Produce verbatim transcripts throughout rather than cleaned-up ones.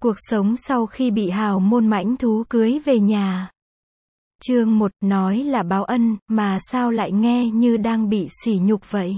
Cuộc sống sau khi bị hào môn mãnh thú cưới về nhà. Chương một, nói là báo ân, mà sao lại nghe như đang bị sỉ nhục vậy?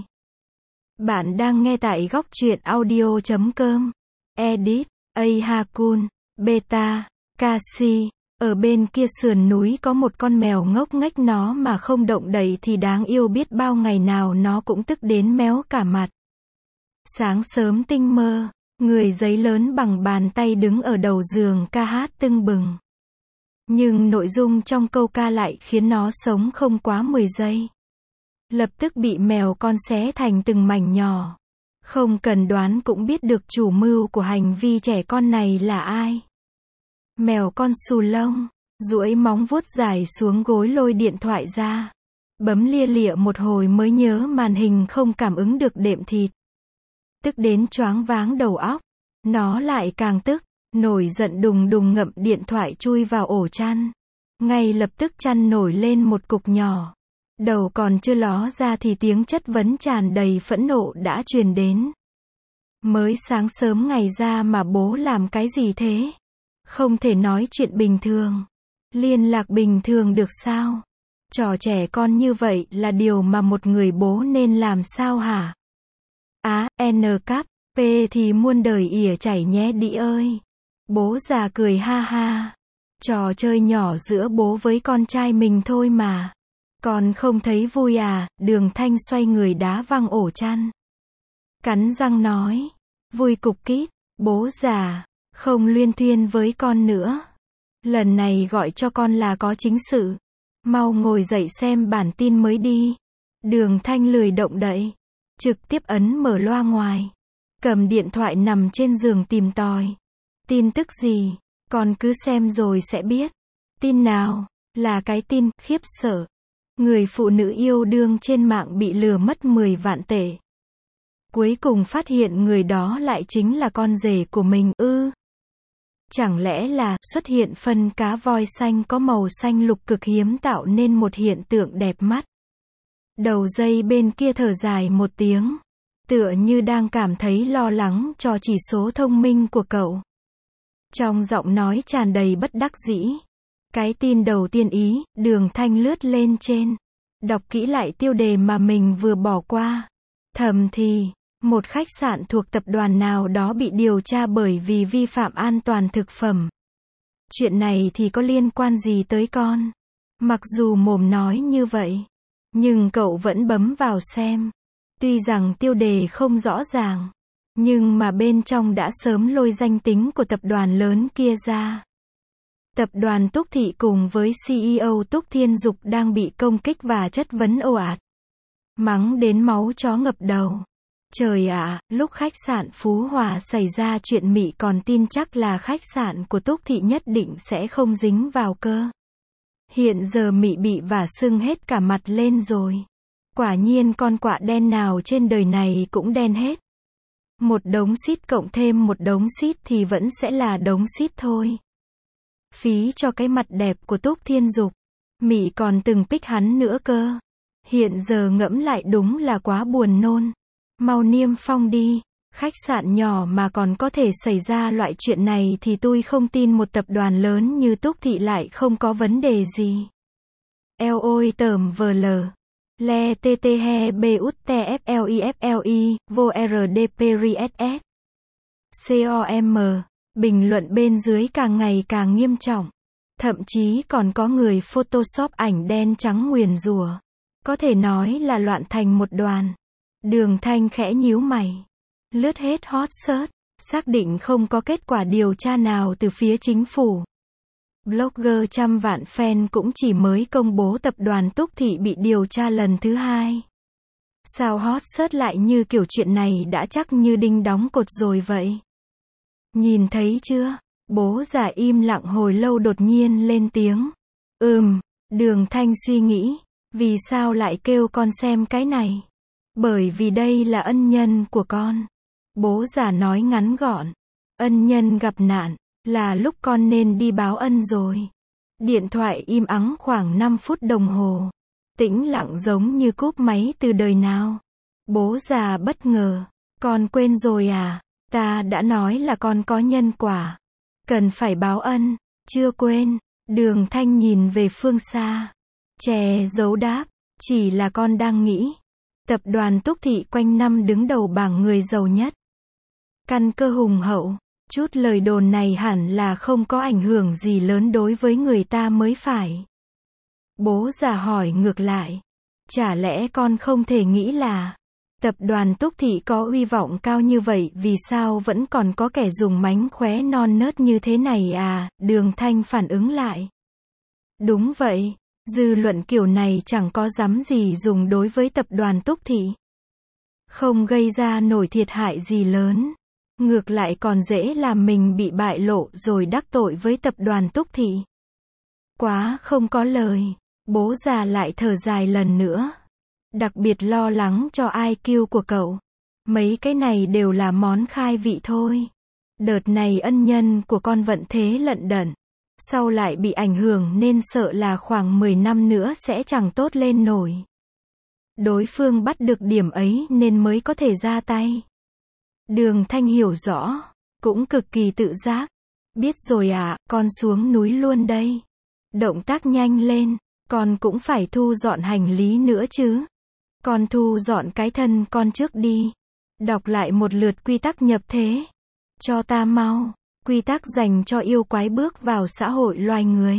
Bạn đang nghe tại góc truyện audio chấm com. Edit, A Hakun, Beta, Kasi. Ở bên kia sườn núi có một con mèo ngốc nghếch, nó mà không động đậy thì đáng yêu biết bao, ngày nào nó cũng tức đến méo cả mặt. Sáng sớm tinh mơ, người giấy lớn bằng bàn tay đứng ở đầu giường ca hát tưng bừng. Nhưng nội dung trong câu ca lại khiến nó sống không quá mười giây. Lập tức bị mèo con xé thành từng mảnh nhỏ. Không cần đoán cũng biết được chủ mưu của hành vi trẻ con này là ai. Mèo con xù lông, duỗi móng vuốt dài xuống gối lôi điện thoại ra. Bấm lia lịa một hồi mới nhớ màn hình không cảm ứng được đệm thịt. Tức đến choáng váng đầu óc. Nó lại càng tức, nổi giận đùng đùng ngậm điện thoại chui vào ổ chăn. Ngay lập tức chăn nổi lên một cục nhỏ. Đầu còn chưa ló ra thì tiếng chất vấn tràn đầy phẫn nộ đã truyền đến. Mới sáng sớm ngày ra mà bố làm cái gì thế? Không thể nói chuyện bình thường, liên lạc bình thường được sao? Trò trẻ con như vậy là điều mà một người bố nên làm sao hả? Á, à, N cáp, P thì muôn đời ỉa chảy nhé đĩ ơi. Bố già cười ha ha. Trò chơi nhỏ giữa bố với con trai mình thôi mà. Con không thấy vui à? Đường Thanh xoay người đá văng ổ chăn. Cắn răng nói. Vui cục kít. Bố già, không luyên thuyên với con nữa. Lần này gọi cho con là có chính sự. Mau ngồi dậy xem bản tin mới đi. Đường Thanh lười động đậy. Trực tiếp ấn mở loa ngoài. Cầm điện thoại nằm trên giường tìm tòi. Tin tức gì? Con cứ xem rồi sẽ biết. Tin nào? Là cái tin khiếp sợ. Người phụ nữ yêu đương trên mạng bị lừa mất mười vạn tệ. Cuối cùng phát hiện người đó lại chính là con rể của mình ư? Chẳng lẽ là xuất hiện phân cá voi xanh có màu xanh lục cực hiếm tạo nên một hiện tượng đẹp mắt? Đầu dây bên kia thở dài một tiếng. Tựa như đang cảm thấy lo lắng cho chỉ số thông minh của cậu. Trong giọng nói tràn đầy bất đắc dĩ. Cái tin đầu tiên ý, Đường Thanh lướt lên trên. Đọc kỹ lại tiêu đề mà mình vừa bỏ qua. Thầm thì, một khách sạn thuộc tập đoàn nào đó bị điều tra bởi vì vi phạm an toàn thực phẩm. Chuyện này thì có liên quan gì tới con? Mặc dù mồm nói như vậy, nhưng cậu vẫn bấm vào xem. Tuy rằng tiêu đề không rõ ràng, nhưng mà bên trong đã sớm lôi danh tính của tập đoàn lớn kia ra. Tập đoàn Túc Thị cùng với xê e ô Túc Thiên Dục đang bị công kích và chất vấn ồ ạt. Mắng đến máu chó ngập đầu. Trời ạ, à, lúc khách sạn Phú Hòa xảy ra chuyện Mị còn tin chắc là khách sạn của Túc Thị nhất định sẽ không dính vào cơ. Hiện giờ Mị bị vả sưng hết cả mặt lên rồi. Quả nhiên con quạ đen nào trên đời này cũng đen hết. Một đống xít cộng thêm một đống xít thì vẫn sẽ là đống xít thôi. Phí cho cái mặt đẹp của Túc Thiên Dục. Mị còn từng pick hắn nữa cơ. Hiện giờ ngẫm lại đúng là quá buồn nôn. Mau niêm phong đi. Khách sạn nhỏ mà còn có thể xảy ra loại chuyện này thì tôi không tin một tập đoàn lớn như Túc Thị lại không có vấn đề gì. Eo ôi tởm vờ lờ. Le tê tê he bê út tê ép lờ i ép lờ i, vô rờ đê pê rờ ét ét. Com. Bình luận bên dưới càng ngày càng nghiêm trọng. Thậm chí còn có người photoshop ảnh đen trắng nguyền rủa. Có thể nói là loạn thành một đoàn. Đường Thanh khẽ nhíu mày. Lướt hết hot search. Xác định không có kết quả điều tra nào từ phía chính phủ. Blogger trăm vạn fan cũng chỉ mới công bố tập đoàn Túc Thị bị điều tra lần thứ hai. Sao hot search lại như kiểu chuyện này đã chắc như đinh đóng cột rồi vậy? Nhìn thấy chưa? Bố già im lặng hồi lâu đột nhiên lên tiếng. Ừm, Đường Thanh suy nghĩ. Vì sao lại kêu con xem cái này? Bởi vì đây là ân nhân của con. Bố già nói ngắn gọn. Ân nhân gặp nạn. Là lúc con nên đi báo ân rồi. Điện thoại im ắng khoảng năm phút đồng hồ. Tĩnh lặng giống như cúp máy từ đời nào. Bố già bất ngờ. Con quên rồi à? Ta đã nói là con có nhân quả. Cần phải báo ân, chưa quên. Đường Thanh nhìn về phương xa. Che giấu đáp, chỉ là con đang nghĩ. Tập đoàn Túc Thị quanh năm đứng đầu bảng người giàu nhất. Căn cơ hùng hậu, chút lời đồn này hẳn là không có ảnh hưởng gì lớn đối với người ta mới phải. Bố già hỏi ngược lại, chả lẽ con không thể nghĩ là tập đoàn Túc Thị có uy vọng cao như vậy, vì sao vẫn còn có kẻ dùng mánh khóe non nớt như thế này à? Đường Thanh phản ứng lại. Đúng vậy, dư luận kiểu này chẳng có dám gì dùng đối với tập đoàn Túc Thị. Không gây ra nổi thiệt hại gì lớn. Ngược lại còn dễ làm mình bị bại lộ rồi đắc tội với tập đoàn Túc Thị. Quá không có lời. Bố già lại thở dài lần nữa. Đặc biệt lo lắng cho i kiu của cậu. Mấy cái này đều là món khai vị thôi. Đợt này ân nhân của con vận thế lận đận. Sau lại bị ảnh hưởng nên sợ là khoảng mười năm nữa sẽ chẳng tốt lên nổi. Đối phương bắt được điểm ấy nên mới có thể ra tay. Đường Thanh hiểu rõ, cũng cực kỳ tự giác. Biết rồi à, con xuống núi luôn đây. Động tác nhanh lên, con cũng phải thu dọn hành lý nữa chứ. Con thu dọn cái thân con trước đi. Đọc lại một lượt quy tắc nhập thế. Cho ta mau. Quy tắc dành cho yêu quái bước vào xã hội loài người.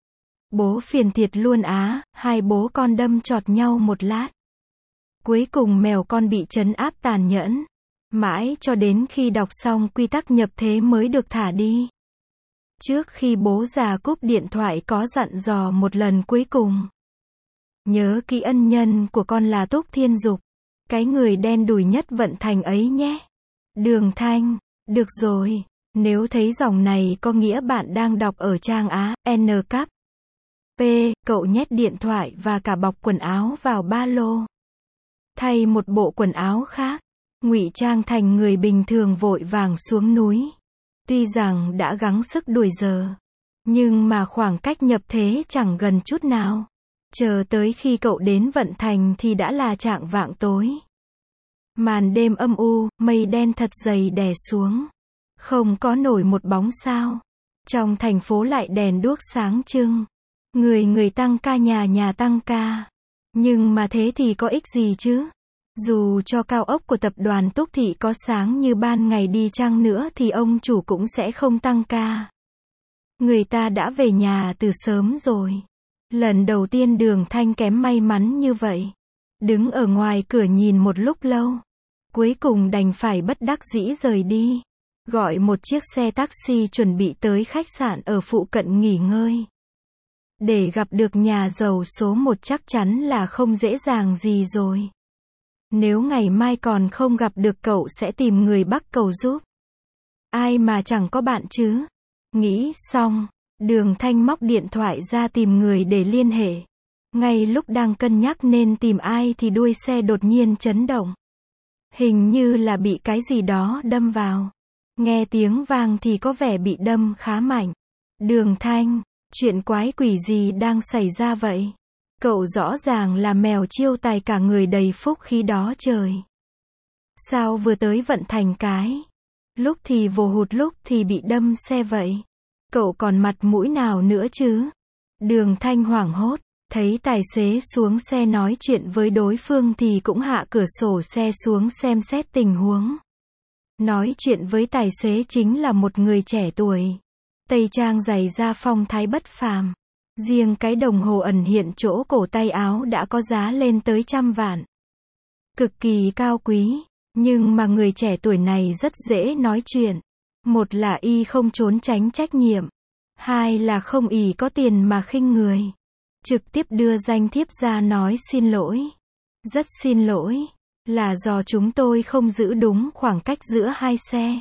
Bố phiền thiệt luôn á, hai bố con đâm chọt nhau một lát. Cuối cùng mèo con bị trấn áp tàn nhẫn. Mãi cho đến khi đọc xong quy tắc nhập thế mới được thả đi. Trước khi bố già cúp điện thoại có dặn dò một lần cuối cùng. Nhớ kỹ ân nhân của con là Túc Thiên Dục. Cái người đen đủi nhất vận thành ấy nhé. Đường Thanh, được rồi. Nếu thấy dòng này có nghĩa bạn đang đọc ở trang Á, N cấp. P, cậu nhét điện thoại và cả bọc quần áo vào ba lô. Thay một bộ quần áo khác. Ngụy trang thành người bình thường vội vàng xuống núi. Tuy rằng đã gắng sức đuổi giờ. Nhưng mà khoảng cách nhập thế chẳng gần chút nào. Chờ tới khi cậu đến vận thành thì đã là chạng vạng tối. Màn đêm âm u, mây đen thật dày đè xuống. Không có nổi một bóng sao. Trong thành phố lại đèn đuốc sáng trưng. Người người tăng ca, nhà nhà tăng ca. Nhưng mà thế thì có ích gì chứ? Dù cho cao ốc của tập đoàn Túc Thị có sáng như ban ngày đi chăng nữa thì ông chủ cũng sẽ không tăng ca. Người ta đã về nhà từ sớm rồi. Lần đầu tiên Đường Thanh kém may mắn như vậy. Đứng ở ngoài cửa nhìn một lúc lâu. Cuối cùng đành phải bất đắc dĩ rời đi. Gọi một chiếc xe taxi chuẩn bị tới khách sạn ở phụ cận nghỉ ngơi. Để gặp được nhà giàu số một chắc chắn là không dễ dàng gì rồi. Nếu ngày mai còn không gặp được cậu sẽ tìm người Bắc cầu giúp. Ai mà chẳng có bạn chứ. Nghĩ xong, Đường Thanh móc điện thoại ra tìm người để liên hệ. Ngay lúc đang cân nhắc nên tìm ai thì đuôi xe đột nhiên chấn động. Hình như là bị cái gì đó đâm vào. Nghe tiếng vang thì có vẻ bị đâm khá mạnh. Đường Thanh, chuyện quái quỷ gì đang xảy ra vậy? Cậu rõ ràng là mèo chiêu tài cả người đầy phúc khí đó trời. Sao vừa tới vận thành cái? Lúc thì vồ hụt lúc thì bị đâm xe vậy. Cậu còn mặt mũi nào nữa chứ? Đường Thanh hoảng hốt, thấy tài xế xuống xe nói chuyện với đối phương thì cũng hạ cửa sổ xe xuống xem xét tình huống. Nói chuyện với tài xế chính là một người trẻ tuổi. Tây trang giày da phong thái bất phàm. Riêng cái đồng hồ ẩn hiện chỗ cổ tay áo đã có giá lên tới trăm vạn. Cực kỳ cao quý. Nhưng mà người trẻ tuổi này rất dễ nói chuyện. Một là y không trốn tránh trách nhiệm. Hai là không ỷ có tiền mà khinh người. Trực tiếp đưa danh thiếp ra nói xin lỗi. Rất xin lỗi. Là do chúng tôi không giữ đúng khoảng cách giữa hai xe.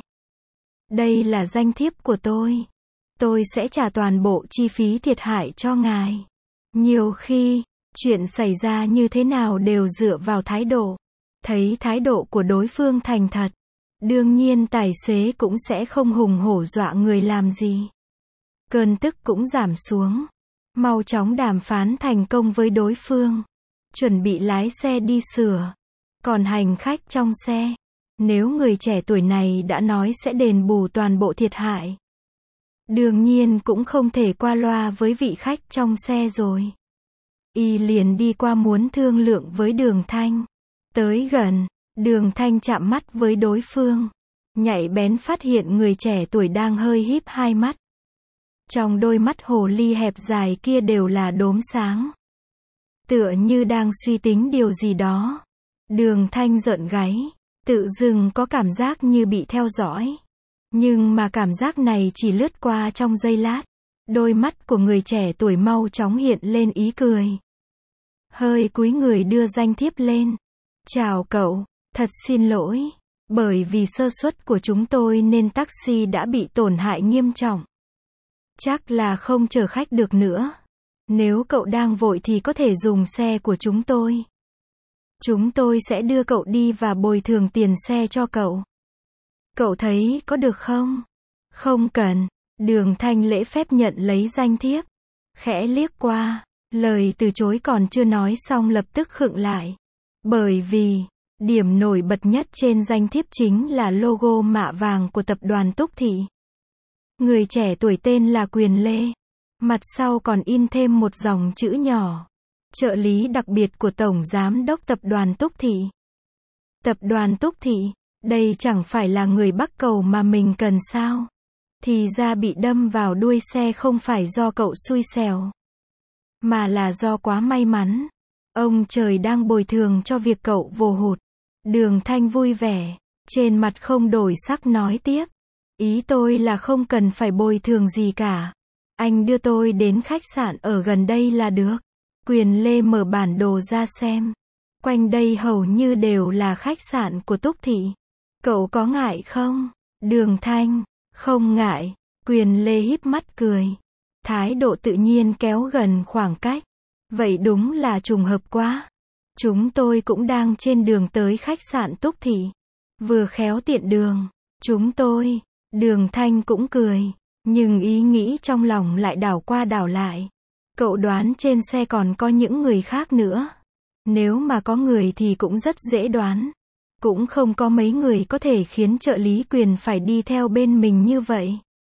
Đây là danh thiếp của tôi. Tôi sẽ trả toàn bộ chi phí thiệt hại cho ngài. Nhiều khi, chuyện xảy ra như thế nào đều dựa vào thái độ. Thấy thái độ của đối phương thành thật. Đương nhiên tài xế cũng sẽ không hùng hổ dọa người làm gì. Cơn tức cũng giảm xuống. Mau chóng đàm phán thành công với đối phương. Chuẩn bị lái xe đi sửa. Còn hành khách trong xe, nếu người trẻ tuổi này đã nói sẽ đền bù toàn bộ thiệt hại, Đương nhiên cũng không thể qua loa với vị khách trong xe rồi. Y liền đi qua muốn thương lượng với Đường Thanh. Tới gần, Đường Thanh chạm mắt với đối phương. Nhạy bén phát hiện người trẻ tuổi đang hơi híp hai mắt. Trong đôi mắt hồ ly hẹp dài kia đều là đốm sáng. Tựa như đang suy tính điều gì đó. Đường Thanh giận gáy. Tự dưng có cảm giác như bị theo dõi. Nhưng mà cảm giác này chỉ lướt qua trong giây lát. Đôi mắt của người trẻ tuổi mau chóng hiện lên ý cười. Hơi cúi người đưa danh thiếp lên. Chào cậu, thật xin lỗi. Bởi vì sơ suất của chúng tôi nên taxi đã bị tổn hại nghiêm trọng. Chắc là không chở khách được nữa. Nếu cậu đang vội thì có thể dùng xe của chúng tôi. Chúng tôi sẽ đưa cậu đi và bồi thường tiền xe cho cậu. Cậu thấy có được không? Không cần. Đường Thanh lễ phép nhận lấy danh thiếp. Khẽ liếc qua. Lời từ chối còn chưa nói xong lập tức khựng lại. Bởi vì, điểm nổi bật nhất trên danh thiếp chính là logo mạ vàng của tập đoàn Túc Thị. Người trẻ tuổi tên là Quyền Lê. Mặt sau còn in thêm một dòng chữ nhỏ. Trợ lý đặc biệt của Tổng Giám đốc Tập đoàn Túc Thị. Tập đoàn Túc Thị, đây chẳng phải là người Bắc Cầu mà mình cần sao? Thì ra bị đâm vào đuôi xe không phải do cậu xui xẻo. Mà là do quá may mắn. Ông trời đang bồi thường cho việc cậu vô hụt. Đường Thanh vui vẻ. Trên mặt không đổi sắc nói tiếp. Ý tôi là không cần phải bồi thường gì cả. Anh đưa tôi đến khách sạn ở gần đây là được. Quyền Lê mở bản đồ ra xem. Quanh đây hầu như đều là khách sạn của Túc Thị. Cậu có ngại không? Đường Thanh. Không ngại. Quyền Lê híp mắt cười. Thái độ tự nhiên kéo gần khoảng cách. Vậy đúng là trùng hợp quá. Chúng tôi cũng đang trên đường tới khách sạn Túc Thị. Vừa khéo tiện đường. Chúng tôi. Đường Thanh cũng cười. Nhưng ý nghĩ trong lòng lại đảo qua đảo lại. Cậu đoán trên xe còn có những người khác nữa. Nếu mà có người thì cũng rất dễ đoán. Cũng không có mấy người có thể khiến trợ lý Quyền phải đi theo bên mình như vậy.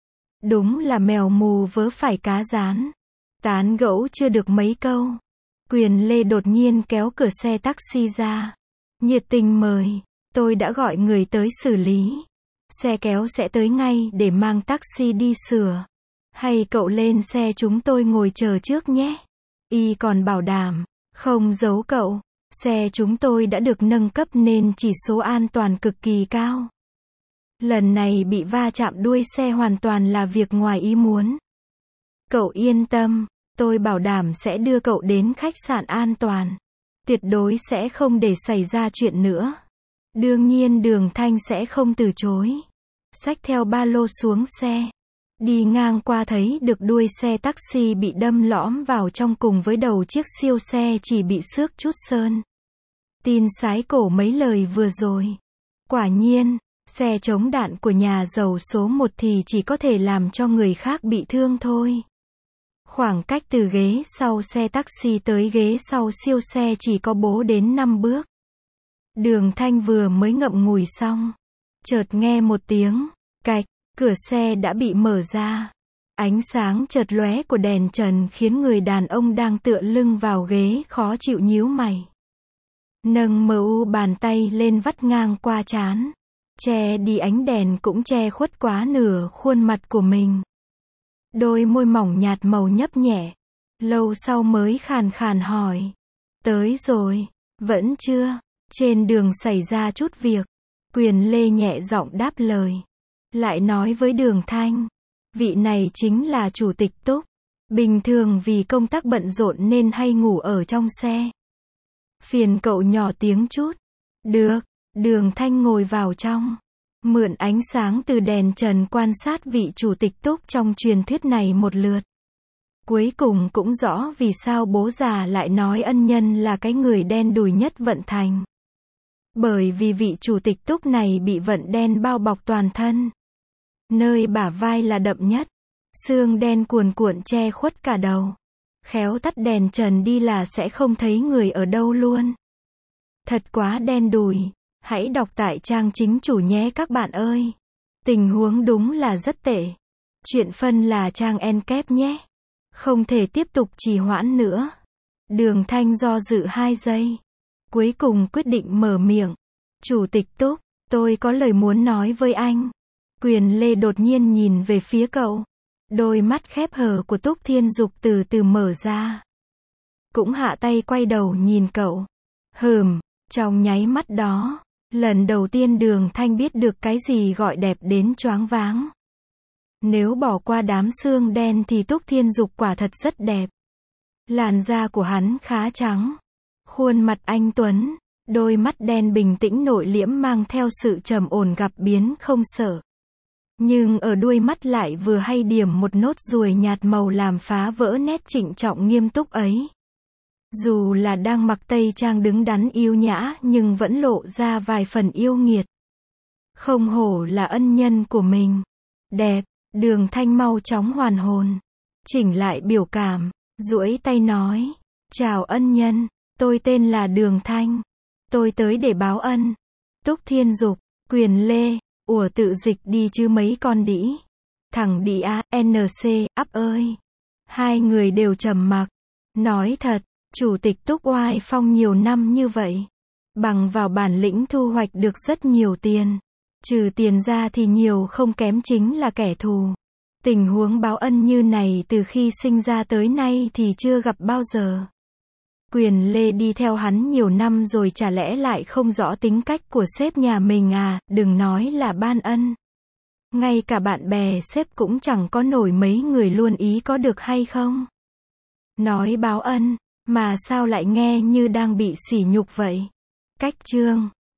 Đúng là mèo mù vớ phải cá rán. Tán gẫu chưa được mấy câu. Quyền Lê đột nhiên kéo cửa xe taxi ra. Nhiệt tình mời. Tôi đã gọi người tới xử lý. Xe kéo sẽ tới ngay để mang taxi đi sửa. Hay cậu lên xe chúng tôi ngồi chờ trước nhé. Y còn bảo đảm. Không giấu cậu. Xe chúng tôi đã được nâng cấp nên chỉ số an toàn cực kỳ cao. Lần này bị va chạm đuôi xe hoàn toàn là việc ngoài ý muốn. Cậu yên tâm. Tôi bảo đảm sẽ đưa cậu đến khách sạn an toàn. Tuyệt đối sẽ không để xảy ra chuyện nữa. Đương nhiên Đường Thanh sẽ không từ chối. Xách theo ba lô xuống xe. Đi ngang qua thấy được đuôi xe taxi bị đâm lõm vào trong cùng với đầu chiếc siêu xe chỉ bị xước chút sơn. Tin sái cổ mấy lời vừa rồi. Quả nhiên, xe chống đạn của nhà giàu số một thì chỉ có thể làm cho người khác bị thương thôi. Khoảng cách từ ghế sau xe taxi tới ghế sau siêu xe chỉ có bố đến năm bước. Đường Thanh vừa mới ngậm ngùi xong. Chợt nghe một tiếng, cạch, cửa xe đã bị mở ra. Ánh sáng chợt lóe của đèn trần khiến người đàn ông đang tựa lưng vào ghế khó chịu nhíu mày. Nâng mờ u bàn tay lên vắt ngang qua trán. Che đi ánh đèn cũng che khuất quá nửa khuôn mặt của mình. Đôi môi mỏng nhạt màu nhấp nhẹ. Lâu sau mới khàn khàn hỏi. Tới rồi, vẫn chưa, trên đường xảy ra chút việc. Quyền Lê nhẹ giọng đáp lời. Lại nói với Đường Thanh. Vị này chính là chủ tịch Túc. Bình thường vì công tác bận rộn nên hay ngủ ở trong xe. Phiền cậu nhỏ tiếng chút. Được, Đường Thanh ngồi vào trong. Mượn ánh sáng từ đèn trần quan sát vị chủ tịch Túc trong truyền thuyết này một lượt. Cuối cùng cũng rõ vì sao bố già lại nói ân nhân là cái người đen đủi nhất vận thành. Bởi vì vị chủ tịch Túc này bị vận đen bao bọc toàn thân. Nơi bả vai là đậm nhất. Xương đen cuồn cuộn che khuất cả đầu. Khéo tắt đèn trần đi là sẽ không thấy người ở đâu luôn. Thật quá đen đủi. Hãy đọc tại trang chính chủ nhé các bạn ơi. Tình huống đúng là rất tệ. Chuyện phân là trang en kép nhé. Không thể tiếp tục trì hoãn nữa. Đường Thanh do dự hai giây. Cuối cùng quyết định mở miệng. Chủ tịch Túc, tôi có lời muốn nói với anh. Quyền Lê đột nhiên nhìn về phía cậu. Đôi mắt khép hờ của Túc Thiên Dục từ từ mở ra. Cũng hạ tay quay đầu nhìn cậu. Hừm, trong nháy mắt đó, lần đầu tiên Đường Thanh biết được cái gì gọi đẹp đến choáng váng. Nếu bỏ qua đám xương đen thì Túc Thiên Dục quả thật rất đẹp. Làn da của hắn khá trắng. Khuôn mặt anh tuấn, đôi mắt đen bình tĩnh nội liễm mang theo sự trầm ổn gặp biến không sợ. Nhưng ở đuôi mắt lại vừa hay điểm một nốt ruồi nhạt màu làm phá vỡ nét trịnh trọng nghiêm túc ấy. Dù là đang mặc tây trang đứng đắn yêu nhã nhưng vẫn lộ ra vài phần yêu nghiệt. Không hổ là ân nhân của mình. Đẹp, Đường Thanh mau chóng hoàn hồn. Chỉnh lại biểu cảm, duỗi tay nói. Chào ân nhân, tôi tên là Đường Thanh. Tôi tới để báo ân. Túc Thiên Dục, Quyền Lê, ủa tự dịch đi chứ mấy con đĩ. Thằng đĩ á, en xê, ắp ơi. Hai người đều trầm mặc. Nói thật, Chủ tịch Túc oai phong nhiều năm như vậy. Bằng vào bản lĩnh thu hoạch được rất nhiều tiền. Trừ tiền ra thì nhiều không kém chính là kẻ thù. Tình huống báo ân như này từ khi sinh ra tới nay thì chưa gặp bao giờ. Quyền Lê đi theo hắn nhiều năm rồi chả lẽ lại không rõ tính cách của sếp nhà mình à, đừng nói là ban ân. Ngay cả bạn bè sếp cũng chẳng có nổi mấy người luôn ý có được hay không. Nói báo ân, mà sao lại nghe như đang bị sỉ nhục vậy. Cách chương